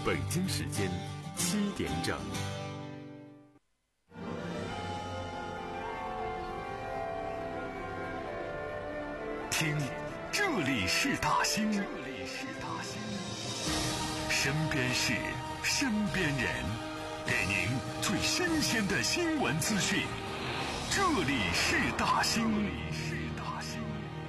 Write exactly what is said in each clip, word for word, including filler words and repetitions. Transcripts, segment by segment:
北京时间七点整。听，这里是大兴，这里是大兴，身边事，身边人，给您最新鲜的新闻资讯。这里是大兴，这里是大兴。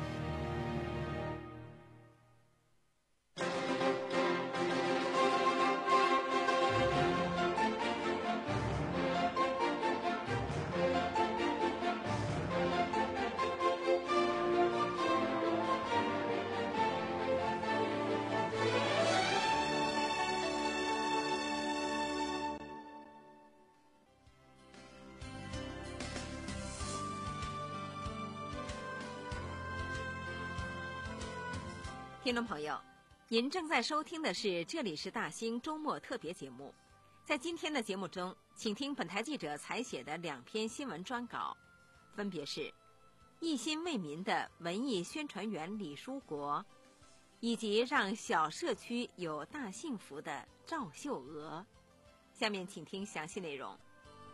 听众朋友，您正在收听的是这里是大兴周末特别节目。在今天的节目中，请听本台记者采写的两篇新闻专稿，分别是一心为民的文艺宣传员李书国，以及让小社区有大幸福的赵秀娥。下面请听详细内容。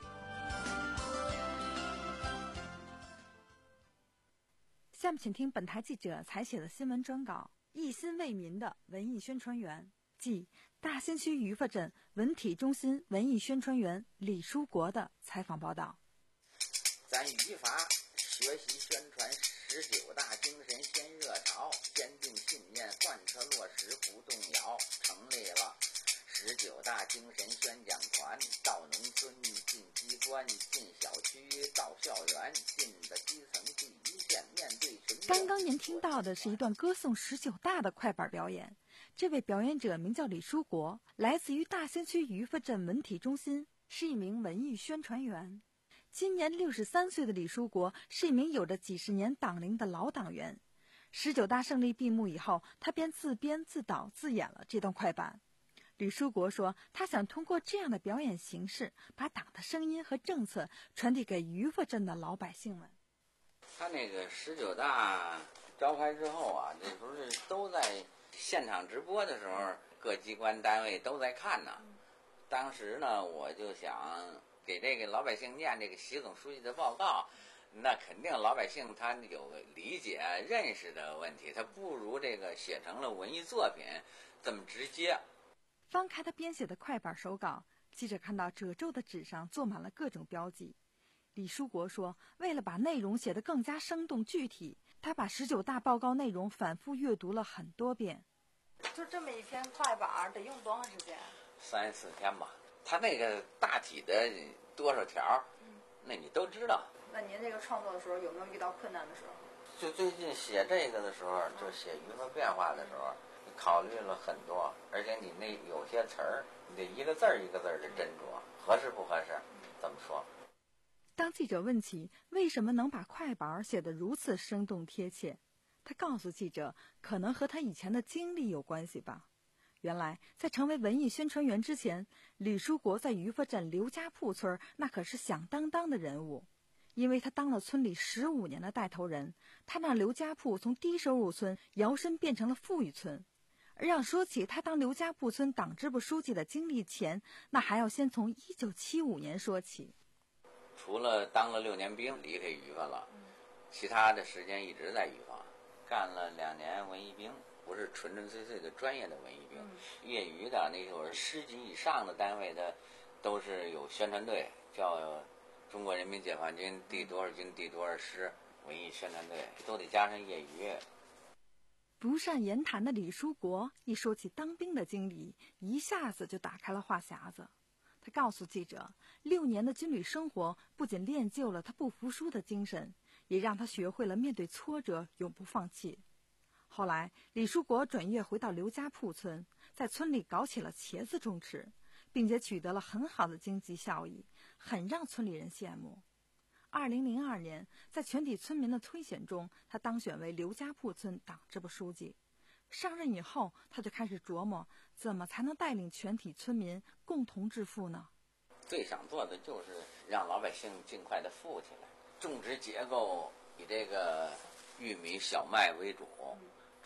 下面请听本台记者采写的新闻专稿。一心为民的文艺宣传员，即大兴区鱼发镇文体中心文艺宣传员李书国的采访报道。 咱语法学习宣传十九大精神先热潮，坚定信念贯彻落实不动摇，成立了十九大精神宣讲团，到农村进机关进小区到校园，进的基层第一线，面对群众。 刚刚您听到的是一段歌颂十九大的快板表演，这位表演者名叫李书国，来自于大兴区鱼发镇文体中心，是一名文艺宣传员。今年六十三岁的李书国是一名有着几十年党龄的老党员。十九大胜利闭幕以后，他便自编自导自演了这段快板。李书国说，他想通过这样的表演形式，把党的声音和政策传递给鱼发镇的老百姓们。 他那个十九大召开之后啊，这不是都在现场直播的时候，各机关单位都在看呢。当时呢，我就想给这个老百姓念这个习总书记的报告，那肯定老百姓他有理解认识的问题，他不如这个写成了文艺作品这么直接。 翻开他编写的快板手稿，记者看到褶皱的纸上做满了各种标记。李书国说，为了把内容写得更加生动具体，他把十九大报告内容反复阅读了很多遍。 就这么一篇快板得用多长时间？ 三四天吧。他那个大体的多少条，嗯、那你都知道。 那您这个创作的时候有没有遇到困难的时候？ 就最近写这个的时候，就写鱼发变化的时候，你考虑了很多，而且你那有些词儿，你得一个字儿一个字儿的斟酌，合适不合适？怎么说？ 当记者问起为什么能把快板写得如此生动贴切，他告诉记者，可能和他以前的经历有关系吧。原来在成为文艺宣传员之前，李书国在鱼发镇刘家铺村那可是响当当的人物。因为他当了村里十五年的带头人，他让刘家铺从低收入村摇身变成了富裕村。而要说起他当刘家铺村党支部书记的经历前，那还要先从一九七五年说起。 除了当了六年兵离开鱼发了，其他的时间一直在鱼发，干了两年文艺兵，不是纯纯粹粹的专业的文艺兵，嗯、业余的那会儿师级以上的单位的都是有宣传队，叫中国人民解放军第多少军第多少师文艺宣传队，都得加上业余。 不善言谈的李书国一说起当兵的经历，一下子就打开了话匣子。他告诉记者，六年的军旅生活不仅练就了他不服输的精神，也让他学会了面对挫折永不放弃。后来李书国转业回到刘家铺村，在村里搞起了茄子种植，并且取得了很好的经济效益，很让村里人羡慕。二零零二年，在全体村民的推选中，他当选为刘家铺村党支部书记。上任以后，他就开始琢磨怎么才能带领全体村民共同致富呢？ 最想做的就是让老百姓尽快的富起来。种植结构以这个玉米、小麦为主，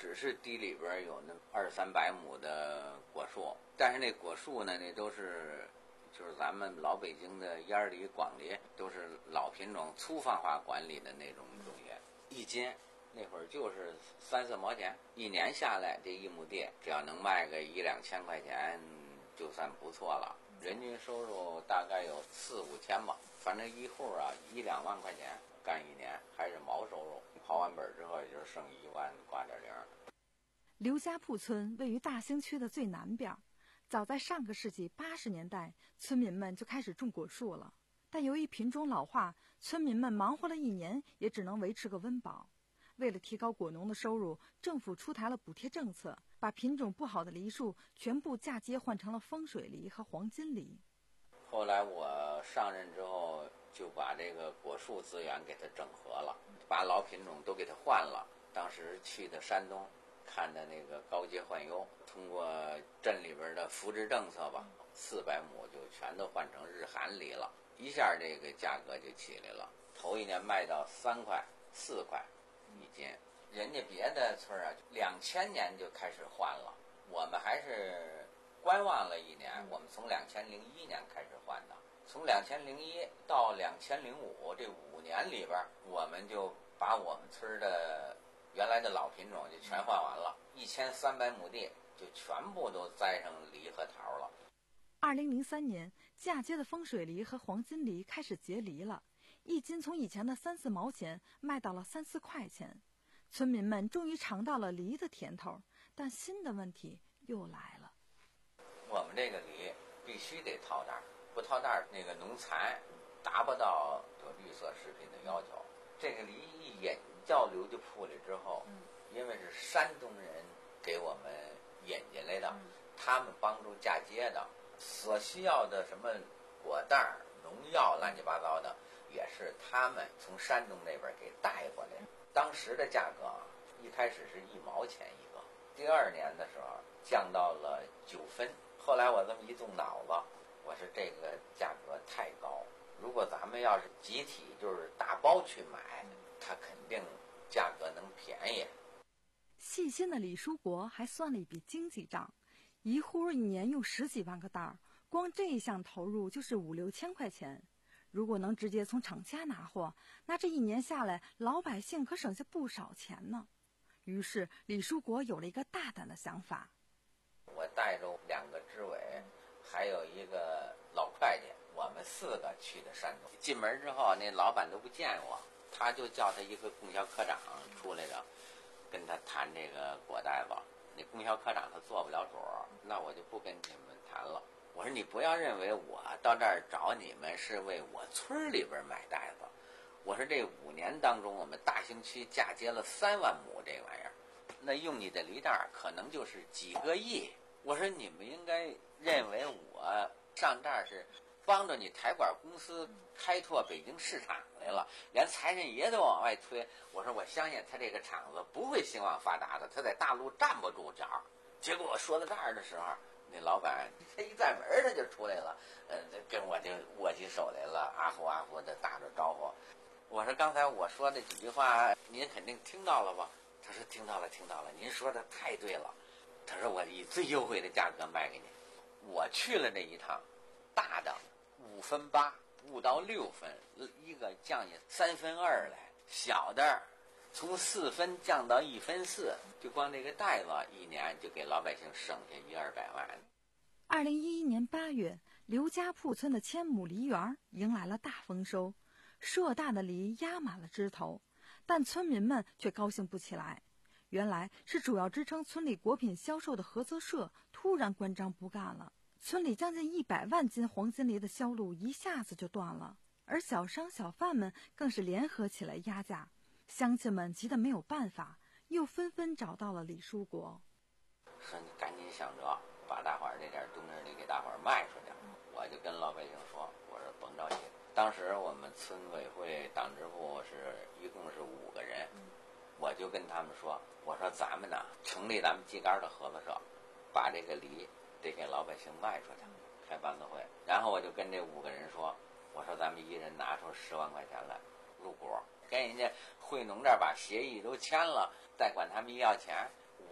只是地里边有那二三百亩的果树，但是那果树呢，那都是就是咱们老北京的烟梨、广梨，都是老品种粗放化管理的那种东西，一斤那会儿就是三四毛钱，一年下来这一亩地只要能卖个一两千块钱，就算不错了。人均收入大概有四五千吧，反正一户啊一两万块钱干一年，还是毛收入。刨完本之后也就剩一万挂点零。 刘家铺村位于大兴区的最南边，早在上个世纪八十年代，村民们就开始种果树了。但由于品种老化，村民们忙活了一年，也只能维持个温饱。为了提高果农的收入，政府出台了补贴政策，把品种不好的梨树全部嫁接换成了风水梨和黄金梨。 后来我上任之后，就把这个果树资源给它整合了，把老品种都给它换了。当时去的山东，看的那个高阶换优，通过镇里边的扶植政策吧，四百亩就全都换成日韩梨了，一下这个价格就起来了。头一年卖到三块、四块一斤，人家别的村啊，两千年就开始换了，我们还是观望了一年。我们从两千零一年开始换的，从两千零一到两千零五这五年里边，我们就把我们村的原来的老品种就全换完了，一千三百亩地就全部都栽上梨和桃了。 二零零三年，嫁接的风水梨和黄金梨开始结梨了，一斤从以前的三四毛钱卖到了三四块钱。村民们终于尝到了梨的甜头，但新的问题又来了。 我们这个梨必须得套袋，不套袋那个农残达不到有绿色食品的要求。这个梨一引到刘家铺里之后，因为是山东人给我们引进来的，他们帮助嫁接的，所需要的什么果袋、农药乱七八糟的，也是他们从山东那边给带过来的。当时的价格一开始是一毛钱一个，第二年的时候降到了九分。后来我这么一动脑子，我说这个价格太高，如果咱们要是集体就是大包去买，它肯定价格能便宜。 细心的李书国还算了一笔经济账，一户一年用十几万个袋儿，光这一项投入就是五六千块钱。如果能直接从厂家拿货，那这一年下来，老百姓可省下不少钱呢。于是李书国有了一个大胆的想法。 我带着两个支委，还有一个老会计，我们四个去的山东。进门之后，那老板都不见我，他就叫他一个供销科长出来着，跟他谈这个果袋子。那供销科长他做不了主，那我就不跟你们谈了。我说你不要认为我到这儿找你们是为我村里边买袋子，我说这五年当中我们大兴区嫁接了三万亩这玩意儿，那用你的梨袋可能就是几个亿。我说你们应该认为我上这儿是帮着你台管公司开拓北京市场来了，连财神爷都往外推。我说我相信他这个厂子不会兴旺发达的，他在大陆站不住脚。结果我说到这儿的时候，那老板他一站门他就出来了，呃，跟我就握起手来了，啊呼啊呼的打着招呼。我说刚才我说的几句话您肯定听到了吧？他说听到了听到了，您说的太对了。他说我以最优惠的价格卖给你。我去了这一趟，大的五分八，五到六分，一个降下三分二来，小的从四分降到一分四，就光这个袋子一年就给老百姓省下一二百万。 二零一一年八月，刘家铺村的千亩梨园迎来了大丰收，硕大的梨压满了枝头，但村民们却高兴不起来。原来是主要支撑村里果品销售的合作社突然关张不干了，村里将近一百万斤黄金梨的销路一下子就断了，而小商小贩们更是联合起来压价。乡亲们急得没有办法，又纷纷找到了李书国， 说你赶紧想着把大伙儿这点冬日梨给大伙儿卖出去。我就跟老百姓说，我说甭着急。当时我们村委会党支部是一共是五个人，我就跟他们说，我说咱们呢成立咱们秸秆的合作社，把这个梨得给老百姓卖出去，开班子会。然后我就跟这五个人说，我说咱们一人拿出十万块钱来入股，跟人家惠农这儿把协议都签了，再管他们要钱，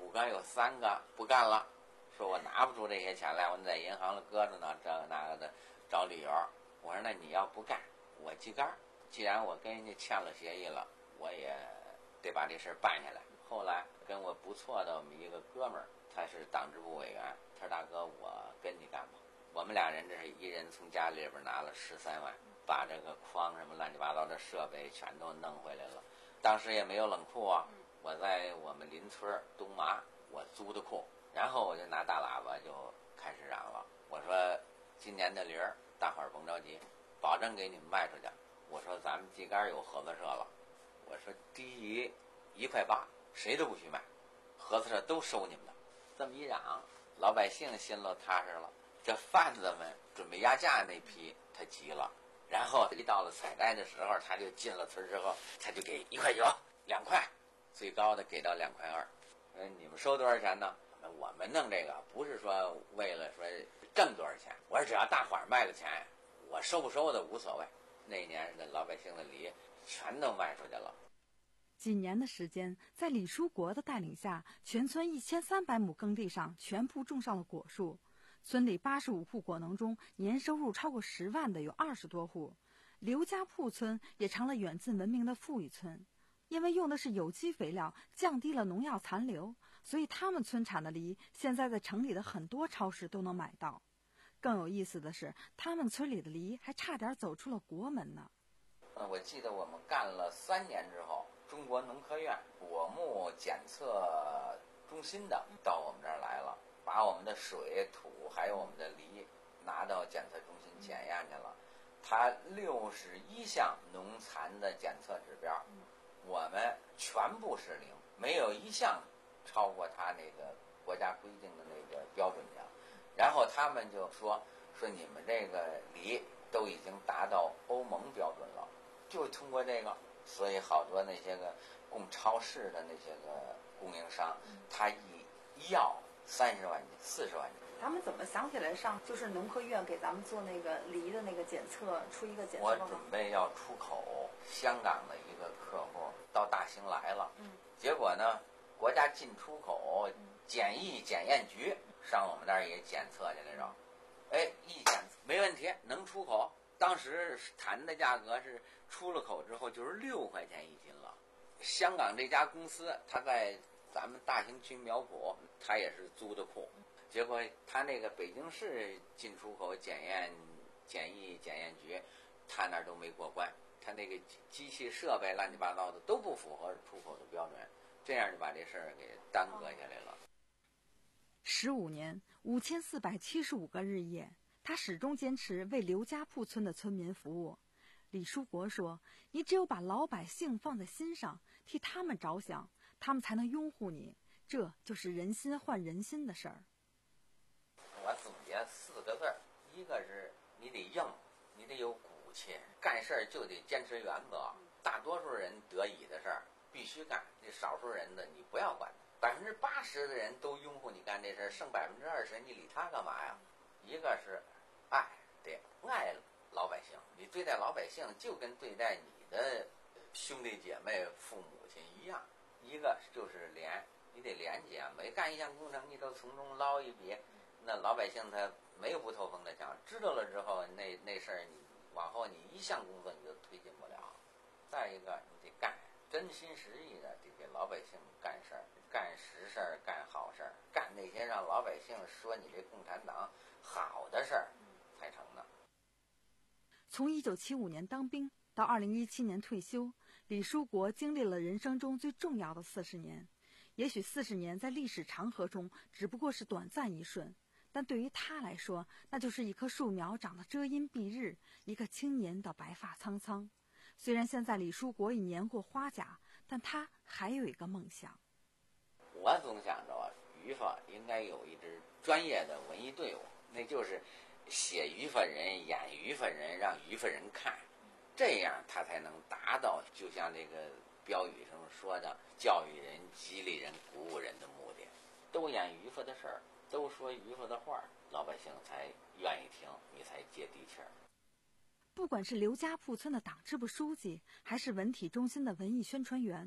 五个有三个不干了，说我拿不出这些钱来，我在银行里搁着呢，这那个的找理由。我说那你要不干，我记杆儿。既然我跟人家签了协议了，我也得把这事办下来。后来跟我不错的我们一个哥们儿，他是党支部委员，他说大哥，我跟你干吧。我们俩人这是一人从家里边拿了十三万，把这个筐什么乱七八糟的设备全都弄回来了。当时也没有冷库啊，我在我们邻村东麻我租的库，然后我就拿大喇叭就开始嚷了。我说今年的梨儿大伙儿甭着急，保证给你们卖出去。我说咱们季杆有合作社了，我说低于一块八谁都不许买，合作社都收你们的。这么一嚷，老百姓心里踏实了。这贩子们准备压价那批他急了，然后一到了采摘的时候，他就进了村之后，他就给一块九、两块，最高的给到两块二。嗯，你们收多少钱呢？我们弄这个不是说为了说挣多少钱，我说只要大伙儿卖了钱，我收不收的无所谓。那年的老百姓的梨全都卖出去了。 几年的时间，在李书国的带领下，全村一千三百亩耕地上全部种上了果树。村里八十五户果农中，年收入超过十万的有二十多户。刘家铺村也成了远近闻名的富裕村，因为用的是有机肥料，降低了农药残留，所以他们村产的梨现在在城里的很多超市都能买到。更有意思的是，他们村里的梨还差点走出了国门呢。 我记得我们干了三年之后，中国农科院果木检测中心的到我们这儿来了，把我们的水土还有我们的梨拿到检测中心检验去了。它六十一项农残的检测指标，我们全部是零，没有一项超过它那个国家规定的那个标准的。然后他们就说说你们这个梨都已经达到欧盟标准了，就通过这个，所以好多那些个供超市的那些个供应商，他一一要三十万斤、四十万斤。 他们怎么想起来上就是农科院给咱们做那个梨的那个检测，出一个检测报告？ 我准备要出口，香港的一个客户到大兴来了，嗯，结果呢，国家进出口检疫检验局上我们那儿也检测去来着，哎，一检没问题，能出口。当时谈的价格是出了口之后就是六块钱一斤了。香港这家公司，他在咱们大兴区苗圃，他也是租的库。结果他那个北京市进出口检验检疫检验局，他那儿都没过关，他那个机器设备乱七八糟的都不符合出口的标准，这样就把这事儿给耽搁下来了。 十五年，五千四百七十五个日夜，他始终坚持为刘家铺村的村民服务。李书国说：“你只有把老百姓放在心上，替他们着想，他们才能拥护你。这就是人心换人心的事儿。” 我总结四个字儿，一个是你得硬，你得有骨气，干事儿就得坚持原则。大多数人得以的事儿必须干，这少数人的你不要管。百分之八十的人都拥护你干这事儿，剩百分之二十你理他干嘛呀？一个是爱，得爱老百姓，你对待老百姓就跟对待你的兄弟姐妹、父母亲一样。一个就是廉，你得廉洁，每干一项工程你都从中捞一笔。那老百姓他没有不透风的墙，知道了之后，那那事儿你往后你一项工作你就推进不了。再一个，你得干，真心实意的得给老百姓干事儿，干实事儿，干好事儿，干那些让老百姓说你这共产党好的事儿才成的。 从一九七五年当兵到二零一七年退休，李书国经历了人生中最重要的四十年。也许四十年在历史长河中只不过是短暂一瞬，但对于他来说，那就是一棵树苗长得遮阴蔽日，一个青年的白发苍苍。虽然现在李书国已年过花甲，但他还有一个梦想。 我总想着啊，于法应该有一支专业的文艺队伍，那就是写于法人、演于法人，让于法人看，这样他才能达到就像这个标语上说的教育人、激励人、鼓舞人的目的。都演于法的事儿，都说于法的话，老百姓才愿意听，你才接地气儿。 不管是刘家铺村的党支部书记，还是文体中心的文艺宣传员，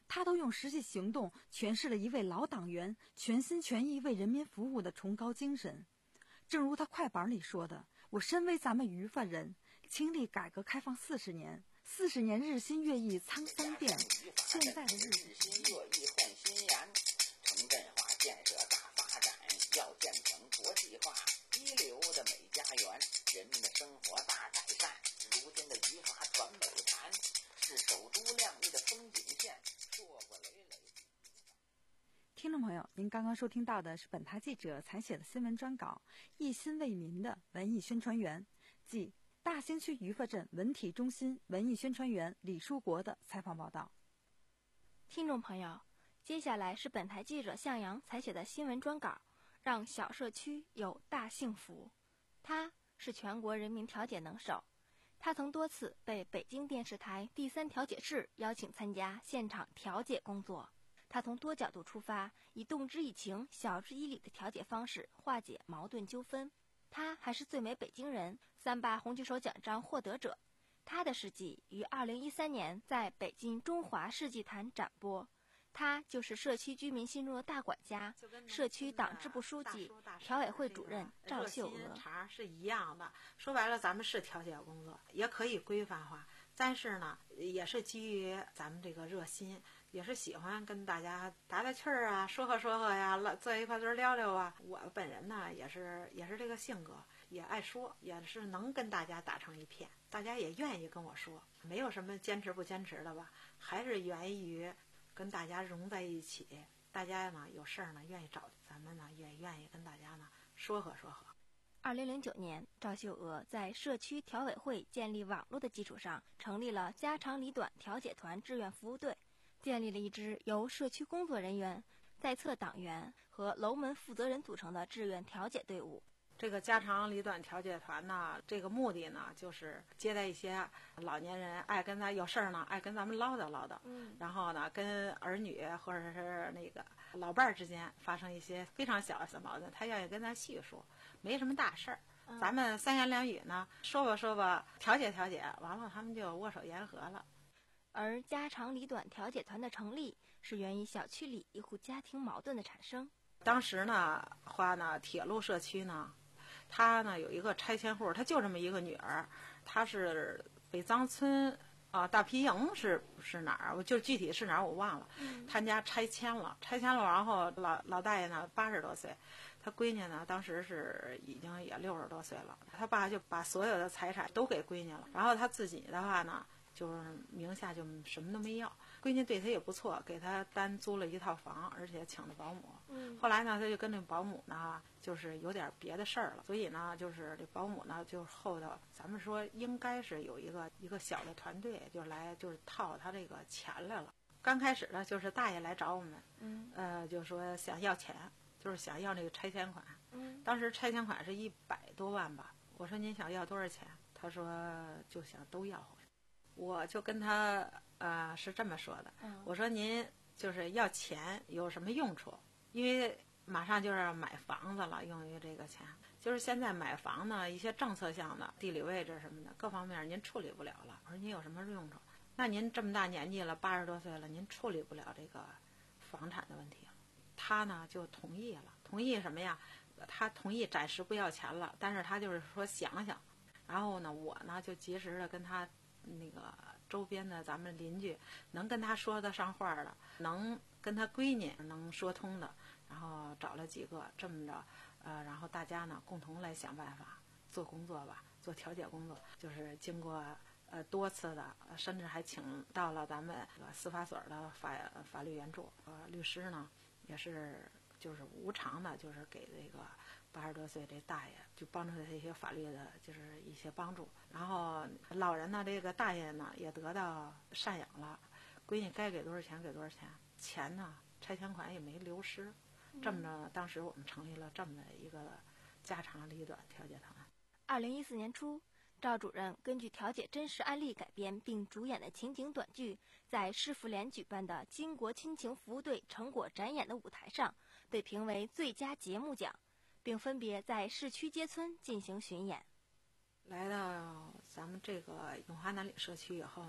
他都用实际行动诠释了一位老党员全心全意为人民服务的崇高精神。正如他快板里说的，我身为咱们于法人，经历改革开放四十年，四十年日新月异沧桑变，现在的日子日新月异焕新颜，城镇化建设大发展，要建成国际化一流的美家园，人民的生活大改善。如今的于法传美谈，是首都亮丽的风景线，硕果累累。 听众朋友，您刚刚收听到的是本台记者采写的新闻专稿，一心为民的文艺宣传员，即大兴区于法镇文体中心文艺宣传员李书国的采访报道。 听众朋友，接下来是本台记者向阳采写的新闻专稿，让小社区有大幸福。他是全国人民调解能手，他曾多次被北京电视台第三调解室邀请参加现场调解工作。他从多角度出发，以动之以情、晓之以理的调解方式化解矛盾纠纷。他还是最美北京人三八红举手奖章获得者。他的事迹于二零一三年在北京中华世纪坛展播。他就是社区居民心中的大管家，社区党支部书记、调委会主任赵秀娥。 茬是一样的，说白了，咱们是调解工作，也可以规范化，但是呢，也是基于咱们这个热心，也是喜欢跟大家打打趣儿啊，说和说和呀，坐一块堆聊聊啊。我本人呢，也是也是这个性格，也爱说，也是能跟大家打成一片，大家也愿意跟我说，没有什么坚持不坚持的吧，还是源于跟大家融在一起，大家呢有事儿呢愿意找咱们呢，也愿意跟大家呢说和说和。 二零零九年，赵秀娥在社区调委会建立网络的基础上，成立了家长里短调解团志愿服务队，建立了一支由社区工作人员、在册党员和楼门负责人组成的志愿调解队伍。 这个家长里短调解团呢，这个目的呢，就是接待一些老年人，爱跟咱有事儿呢，爱跟咱们唠叨唠叨。嗯。然后呢，跟儿女或者是那个老伴儿之间发生一些非常小的矛盾，他愿意跟咱细说，没什么大事儿。嗯。咱们三言两语呢，说吧说吧，调解调解，完了他们就握手言和了。 而家长里短调解团的成立，是源于小区里一户家庭矛盾的产生。 当时呢，话呢，铁路社区呢。他呢有一个拆迁户，他就这么一个女儿，他是北藏村啊、大皮营是是哪儿？我就具体是哪儿我忘了。他家拆迁了，拆迁了，然后老老大爷呢八十多岁，他闺女呢当时是已经也六十多岁了，他爸就把所有的财产都给闺女了，然后他自己的话呢就是名下就什么都没要。闺女对他也不错，给他单租了一套房，而且请了保姆。嗯。后来呢，他就跟那保姆呢，就是有点别的事儿了，所以呢，就是这保姆呢，就后头咱们说应该是有一个一个小的团队，就来就是套他这个钱来了。刚开始呢，就是大爷来找我们，嗯，呃，就说想要钱，就是想要那个拆迁款。嗯。当时拆迁款是一百多万吧，我说您想要多少钱？他说就想都要回来。我就跟他呃是这么说的，我说您就是要钱有什么用处？因为马上就是要买房子了，用于这个钱，就是现在买房呢，一些政策项的地理位置什么的各方面您处理不了了。我说您有什么用处？那您这么大年纪了，八十多岁了，您处理不了这个房产的问题了。他呢就同意了，同意什么呀？他同意暂时不要钱了，但是他就是说想想。然后呢，我呢就及时的跟他那个周边的咱们邻居，能跟他说得上话的，能跟他闺女能说通的，然后找了几个，这么着，呃，然后大家呢共同来想办法做工作吧，做调解工作，就是经过呃多次的，甚至还请到了咱们司法所的法法律援助，呃，律师呢也是就是无偿的，就是给这个八十多岁这大爷就帮助他一些法律的，就是一些帮助。然后老人呢，这个大爷呢也得到赡养了，闺女该给多少钱给多少钱，钱呢拆迁款也没流失。这么着，当时我们成立了这么的一个家长里短调解团。 二零一四年初，赵主任根据调解真实案例改编并主演的情景短剧，在市妇联举办的巾帼亲情服务队成果展演的舞台上，被评为最佳节目奖，并分别在市区街村进行巡演。 来到咱们这个永华南里社区以后呢，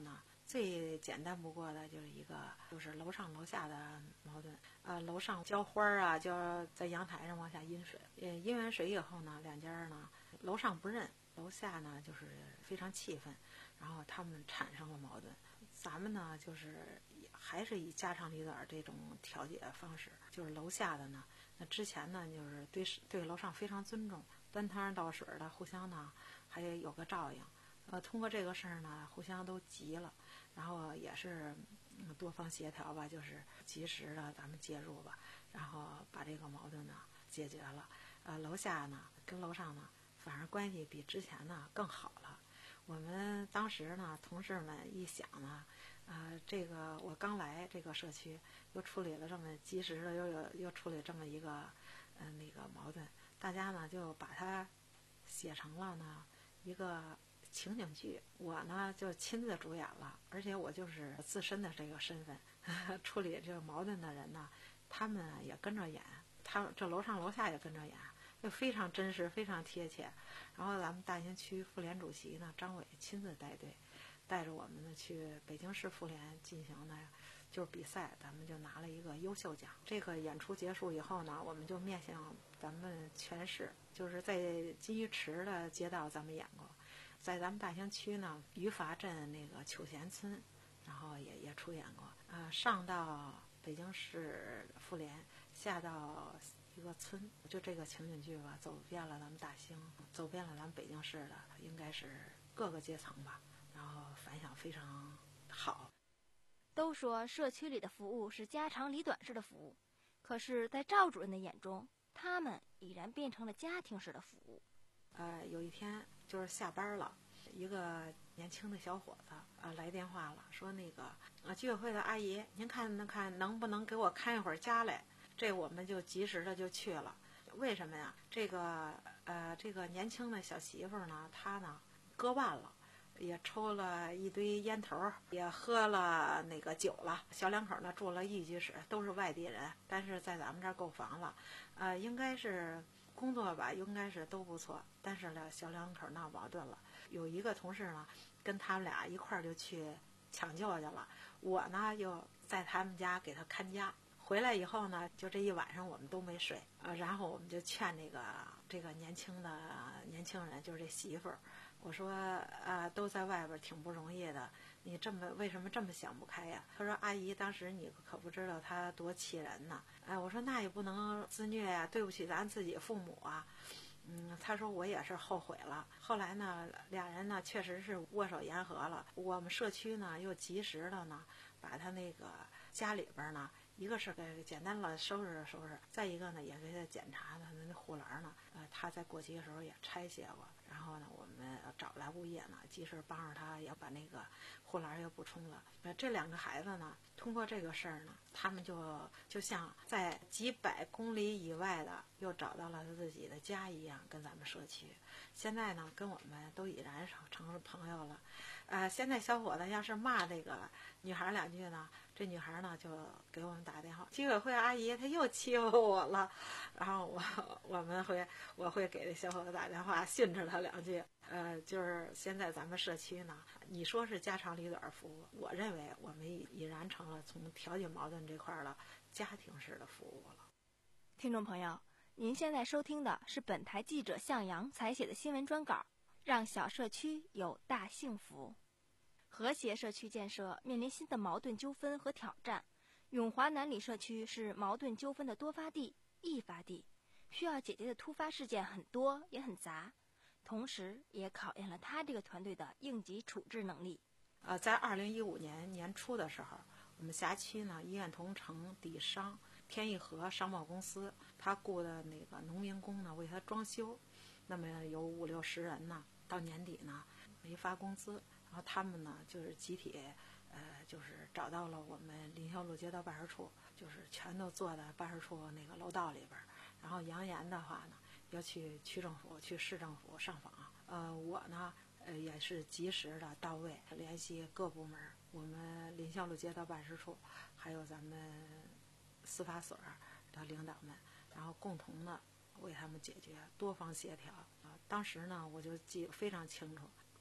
最简单不过的就是一个，就是楼上楼下的矛盾。呃，楼上浇花啊，浇在阳台上往下阴水，呃，阴完水以后呢，两家呢，楼上不认，楼下呢就是非常气愤，然后他们产生了矛盾。咱们呢就是还是以家长里短这种调解方式，就是楼下的呢，那之前呢就是对对楼上非常尊重，端汤倒水的，互相呢还有个照应。呃，通过这个事儿呢，互相都急了，然后也是、嗯、多方协调吧，就是及时的咱们介入吧，然后把这个矛盾呢解决了。呃，楼下呢跟楼上呢反而关系比之前呢更好了。我们当时呢，同事们一想呢，呃，这个我刚来这个社区，又处理了这么及时的，又有又处理这么一个呃那个矛盾，大家呢就把它写成了呢一个情景剧，我呢就亲自主演了，而且我就是自身的这个身份，呵呵处理这个矛盾的人呢，他们也跟着演，他这楼上楼下也跟着演，就非常真实，非常贴切。然后咱们大兴区妇联主席呢张伟亲自带队，带着我们呢去北京市妇联进行呢就是比赛，咱们就拿了一个优秀奖。这个演出结束以后呢，我们就面向咱们全市，就是在金鱼池的街道咱们演过，在咱们大兴区呢余阀镇那个求贤村，然后也也出演过。呃，上到北京市妇联，下到一个村，就这个情景剧吧，走遍了咱们大兴，走遍了咱们北京市的，应该是各个阶层吧，然后反响非常好。 都说社区里的服务是家长里短式的服务，可是在赵主任的眼中，他们已然变成了家庭式的服务。 呃，有一天就是下班了，一个年轻的小伙子啊、呃、来电话了，说那个呃居委会的阿姨，您看能看能不能给我看一会儿家来？这我们就及时的就去了。为什么呀？这个呃这个年轻的小媳妇呢，她呢割腕了。也抽了一堆烟头，也喝了那个酒了。小两口呢住了一居室，都是外地人，但是在咱们这儿购房了。呃，应该是工作吧，应该是都不错。但是呢，小两口闹矛盾了。有一个同事呢，跟他们俩一块儿就去抢救去了。我呢又在他们家给他看家。回来以后呢，就这一晚上我们都没睡。呃，然后我们就劝这个这个年轻的年轻人，就是这媳妇儿。我说啊，都在外边挺不容易的，你这么为什么这么想不开呀？他说阿姨，当时你可不知道他多气人呢。哎，我说那也不能自虐呀，对不起咱自己父母啊。嗯，他说我也是后悔了。后来呢，俩人呢确实是握手言和了。我们社区呢又及时的呢把他那个家里边呢，一个是给简单的收拾收拾，再一个呢也给他检查他那护栏呢，呃，他在过期的时候也拆卸过。然后呢，我们找来物业呢，及时帮着他也把那个护栏也补充了。呃，这两个孩子呢，通过这个事儿呢，他们就就像在几百公里以外的又找到了自己的家一样，跟咱们社区。现在呢，跟我们都已然成了朋友了。呃，现在小伙子要是骂那个女孩两句呢，这女孩呢就给我们打电话，居委会阿姨她又欺负我了，然后我我们会我会给这小伙子打电话训斥他两句。呃，就是现在咱们社区呢，你说是家长里短服务，我认为我们已已然成了从调解矛盾这块了家庭式的服务了。 听众朋友，您现在收听的是本台记者向阳采写的新闻专稿，让小社区有大幸福。和谐社区建设面临新的矛盾纠纷和挑战。永华南里社区是矛盾纠纷的多发地、易发地，需要解决的突发事件很多也很杂，同时也考验了他这个团队的应急处置能力。 呃，在二零一五年年初的时候，我们辖区呢医院同城底商天益和商贸公司，他雇的那个农民工呢为他装修，那么有五六十人呢，到年底呢没发工资，然后他们呢就是集体呃就是找到了我们林霄路街道办事处，就是全都坐在办事处那个楼道里边，然后扬言的话呢要去区政府去市政府上访。呃我呢呃也是及时的到位，联系各部门，我们林霄路街道办事处还有咱们司法所的领导们，然后共同的为他们解决，多方协调。啊，当时呢我就记非常清楚，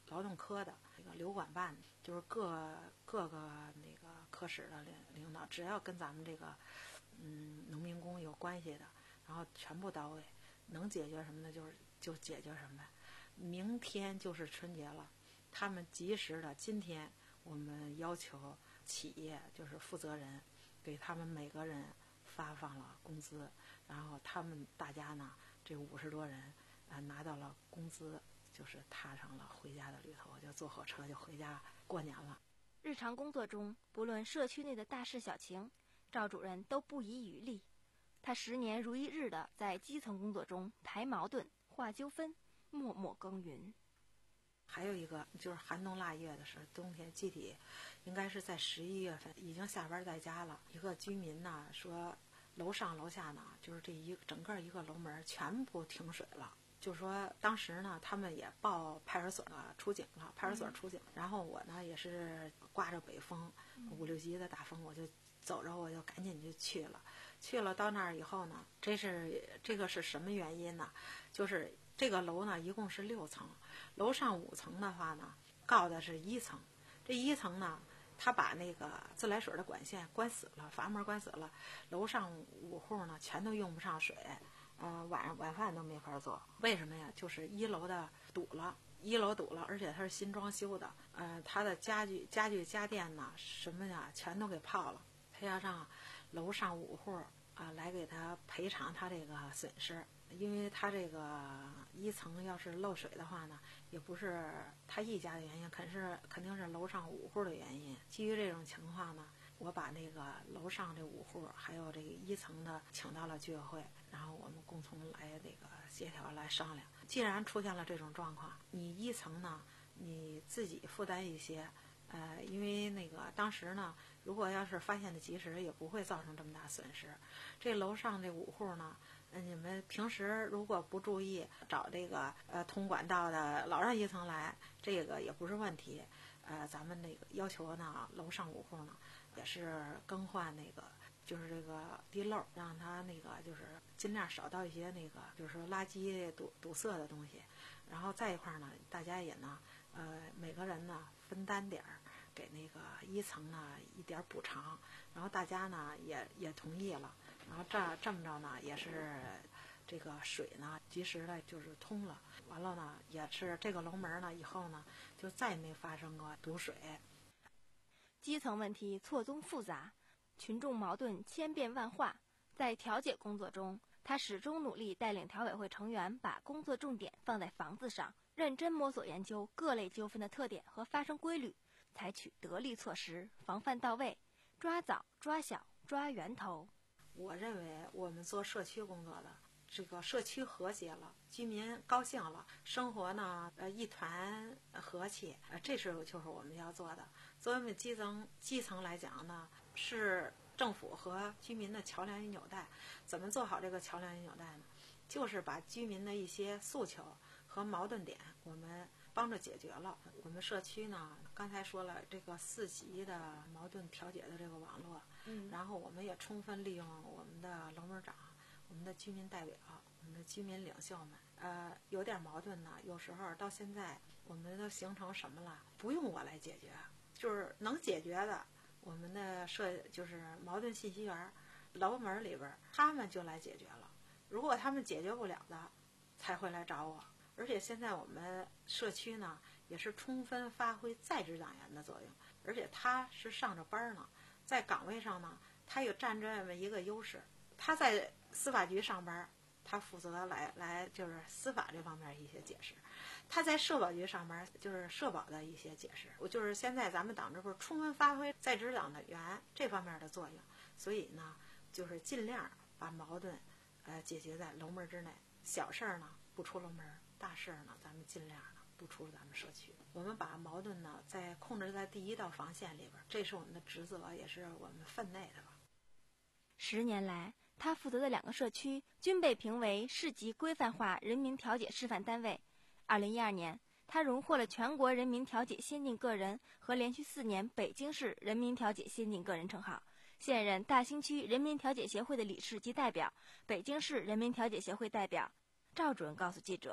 劳动科的这个流管办，就是各各个那个科室的领领导，只要跟咱们这个嗯农民工有关系的，然后全部到位，能解决什么的就是就解决什么。明天就是春节了，他们及时的，今天我们要求企业就是负责人给他们每个人发放了工资，然后他们大家呢这五十多人啊、呃、拿到了工资，就是踏上了回家的旅途，就坐火车就回家过年了。 日常工作中，不论社区内的大事小情，赵主任都不遗余力。他十年如一日的在基层工作中排矛盾、化纠纷，默默耕耘。 还有一个就是寒冬腊月的时候，冬天具体应该是在十一月份，已经下班在家了。一个居民呢说，楼上楼下呢，就是这一整个一个楼门全部停水了。就说当时呢，他们也报派出所了，出警了，派出所出警。然后我呢也是刮着北风，五六级的大风，我就走着我就赶紧就去了。去了到那儿以后呢，这是这个是什么原因呢？就是这个楼呢一共是六层，楼上五层的话呢，告的是一层。这一层呢，他把那个自来水的管线关死了，阀门关死了，楼上五户呢全都用不上水。呃，晚上晚饭都没法做，为什么呀？就是一楼的堵了，一楼堵了，而且它是新装修的，呃，它的家具、家具、家电呐，什么呀，全都给泡了。他要让楼上五户啊、呃、来给他赔偿他这个损失，因为他这个一层要是漏水的话呢，也不是他一家的原因，肯是肯定是楼上五户的原因。基于这种情况呢，我把那个楼上这五户还有这个一层的请到了居委会，然后我们共同来这个协调来商量。既然出现了这种状况，你一层呢你自己负担一些，呃，因为那个当时呢，如果要是发现的及时，也不会造成这么大损失。这楼上这五户呢，呃，你们平时如果不注意，找这个呃通管道的老让一层来，这个也不是问题。呃，咱们那个要求呢，楼上五户呢也是更换那个就是这个地漏，让它那个就是尽量少到一些那个就是说垃圾堵堵塞的东西。然后再一块呢，大家也呢呃每个人呢分担点儿，给那个一层呢一点补偿，然后大家呢也也同意了，然后这这么着呢也是这个水呢及时的就是通了，完了呢也是这个楼门呢以后呢就再没发生过堵水。 基层问题错综复杂，群众矛盾千变万化，在调解工作中，他始终努力带领调委会成员把工作重点放在房子上，认真摸索研究各类纠纷的特点和发生规律，采取得力措施，防范到位，抓早抓小抓源头。 我认为我们做社区工作的，这个社区和谐了，居民高兴了，生活呢呃一团和气，呃这是就是我们要做的。作为我们基层基层来讲呢，是政府和居民的桥梁与纽带。怎么做好这个桥梁与纽带呢？就是把居民的一些诉求和矛盾点，我们帮着解决了。我们社区呢，刚才说了这个四级的矛盾调解的这个网络，嗯，然后我们也充分利用我们的楼门长、我们的居民代表、我们的居民领袖们，呃，有点矛盾呢，有时候到现在我们都形成什么了？不用我来解决，就是能解决的，我们的社就是矛盾信息源楼门里边，他们就来解决了。如果他们解决不了的，才会来找我。而且现在我们社区呢，也是充分发挥在职党员的作用，而且他是上着班呢，在岗位上呢，他有占这么一个优势。他在司法局上班，他负责来来就是司法这方面一些解释；他在社保局上班，就是社保的一些解释。我就是现在咱们党支部充分发挥在职党的员这方面的作用，所以呢，就是尽量把矛盾呃解决在楼门之内，小事儿呢不出楼门，大事儿呢咱们尽量呢不出咱们社区。我们把矛盾呢在控制在第一道防线里边，这是我们的职责，也是我们分内的吧。 十年来，他负责的两个社区均被评为市级规范化人民调解示范单位。二零一二年，他荣获了全国人民调解先进个人和连续四年北京市人民调解先进个人称号，现任大兴区人民调解协会的理事及代表，北京市人民调解协会代表。赵主任告诉记者，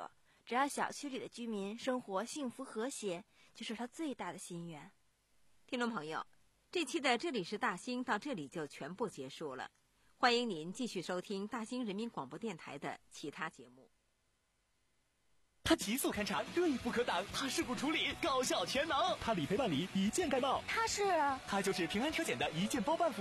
只要小区里的居民生活幸福和谐，就是他最大的心愿。 听众朋友，这期的这里是大兴到这里就全部结束了，欢迎您继续收听大兴人民广播电台的其他节目。 他极速勘察，锐不可挡；他事故处理，高效全能；他理赔办理，一键盖帽。 他是， 他就是平安车险的一键包办服务。